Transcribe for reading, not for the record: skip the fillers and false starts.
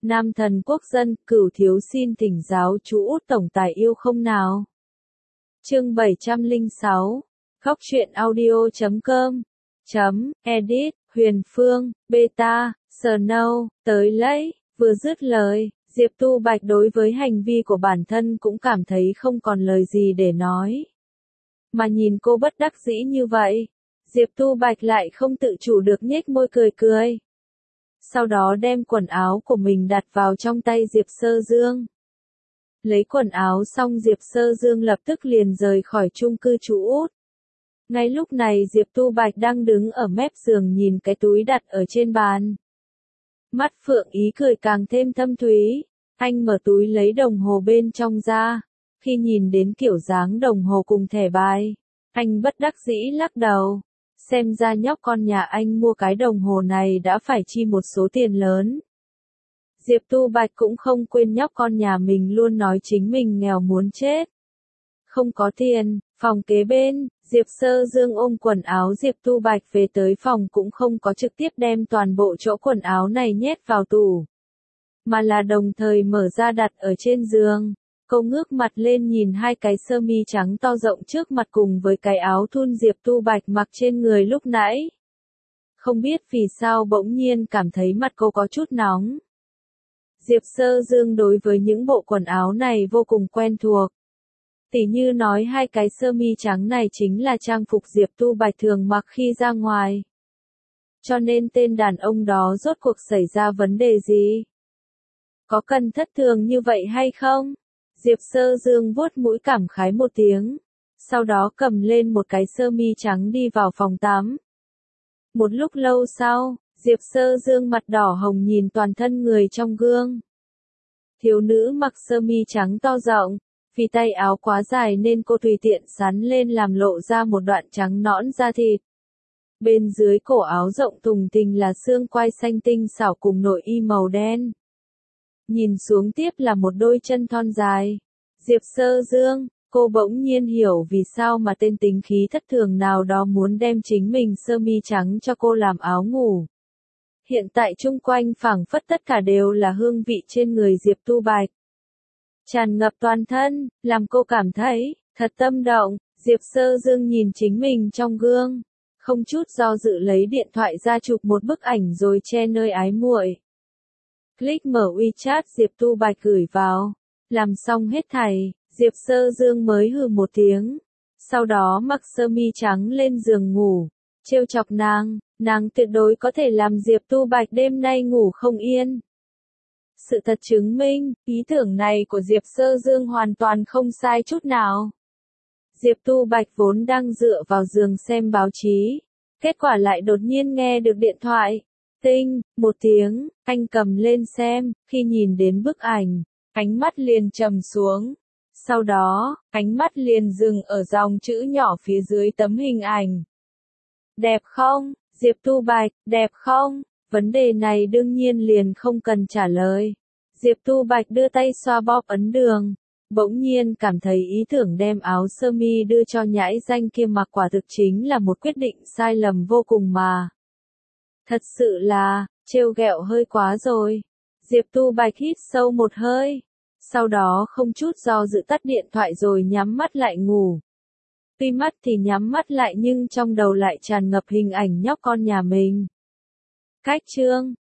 Nam thần quốc dân, Cửu thiếu xin thỉnh giáo chú Út tổng tài yêu không nào. Chương 706. Khóc chuyện audio.com. Edit, Huyền Phương, Beta, Snow, tới lấy. Vừa dứt lời, Diệp Tu Bạch đối với hành vi của bản thân cũng cảm thấy không còn lời gì để nói. Mà nhìn cô bất đắc dĩ như vậy, Diệp Tu Bạch lại không tự chủ được nhếch môi cười cười. Sau đó đem quần áo của mình đặt vào trong tay Diệp Sơ Dương. Lấy quần áo xong Diệp Sơ Dương lập tức liền rời khỏi chung cư chú Út. Ngay lúc này Diệp Tu Bạch đang đứng ở mép giường nhìn cái túi đặt ở trên bàn. Mắt Phượng ý cười càng thêm thâm thúy, anh mở túi lấy đồng hồ bên trong ra. Khi nhìn đến kiểu dáng đồng hồ cùng thẻ bài, anh bất đắc dĩ lắc đầu. Xem ra nhóc con nhà anh mua cái đồng hồ này đã phải chi một số tiền lớn. Diệp Tu Bạch cũng không quên nhóc con nhà mình luôn nói chính mình nghèo muốn chết. Không có tiền, phòng kế bên, Diệp Sơ Dương ôm quần áo Diệp Tu Bạch về tới phòng cũng không có trực tiếp đem toàn bộ chỗ quần áo này nhét vào tủ. Mà là đồng thời mở ra đặt ở trên giường. Cô ngước mặt lên nhìn hai cái sơ mi trắng to rộng trước mặt cùng với cái áo thun Diệp Tu Bạch mặc trên người lúc nãy. Không biết vì sao bỗng nhiên cảm thấy mặt cô có chút nóng. Diệp Sơ Dương đối với những bộ quần áo này vô cùng quen thuộc. Tỉ như nói hai cái sơ mi trắng này chính là trang phục Diệp Tu Bạch thường mặc khi ra ngoài. Cho nên tên đàn ông đó rốt cuộc xảy ra vấn đề gì? Có cần thất thường như vậy hay không? Diệp Sơ Dương vuốt mũi cảm khái một tiếng. Sau đó cầm lên một cái sơ mi trắng đi vào phòng tắm. Một lúc lâu sau, Diệp Sơ Dương mặt đỏ hồng nhìn toàn thân người trong gương. Thiếu nữ mặc sơ mi trắng to rộng, vì tay áo quá dài nên cô tùy tiện sắn lên làm lộ ra một đoạn trắng nõn da thịt. Bên dưới cổ áo rộng thùng thình là xương quai xanh tinh xảo cùng nội y màu đen. Nhìn xuống tiếp là một đôi chân thon dài. Diệp Sơ Dương, cô bỗng nhiên hiểu vì sao mà tên tính khí thất thường nào đó muốn đem chính mình sơ mi trắng cho cô làm áo ngủ. Hiện tại chung quanh phảng phất tất cả đều là hương vị trên người Diệp Tu Bạch. Tràn ngập toàn thân, làm cô cảm thấy thật tâm động. Diệp Sơ Dương nhìn chính mình trong gương, không chút do dự lấy điện thoại ra chụp một bức ảnh rồi che nơi ái muội. Click mở WeChat Diệp Tu Bạch gửi vào. Làm xong hết thảy, Diệp Sơ Dương mới hừ một tiếng. Sau đó mặc sơ mi trắng lên giường ngủ. Trêu chọc nàng tuyệt đối có thể làm Diệp Tu Bạch đêm nay ngủ không yên. Sự thật chứng minh, ý tưởng này của Diệp Sơ Dương hoàn toàn không sai chút nào. Diệp Tu Bạch vốn đang dựa vào giường xem báo chí. Kết quả lại đột nhiên nghe được điện thoại. Tinh, một tiếng, anh cầm lên xem, khi nhìn đến bức ảnh, ánh mắt liền trầm xuống. Sau đó, ánh mắt liền dừng ở dòng chữ nhỏ phía dưới tấm hình ảnh. Đẹp không, Diệp Tu Bạch, đẹp không? Vấn đề này đương nhiên liền không cần trả lời. Diệp Tu Bạch đưa tay xoa bóp ấn đường. Bỗng nhiên cảm thấy ý tưởng đem áo sơ mi đưa cho nhãi danh kia mặc quả thực chính là một quyết định sai lầm vô cùng mà. Thật sự là, trêu ghẹo hơi quá rồi. Diệp Tu Bạch hít sâu một hơi. Sau đó không chút do dự tắt điện thoại rồi nhắm mắt lại ngủ. Tuy mắt thì nhắm mắt lại nhưng trong đầu lại tràn ngập hình ảnh nhóc con nhà mình. Cách chương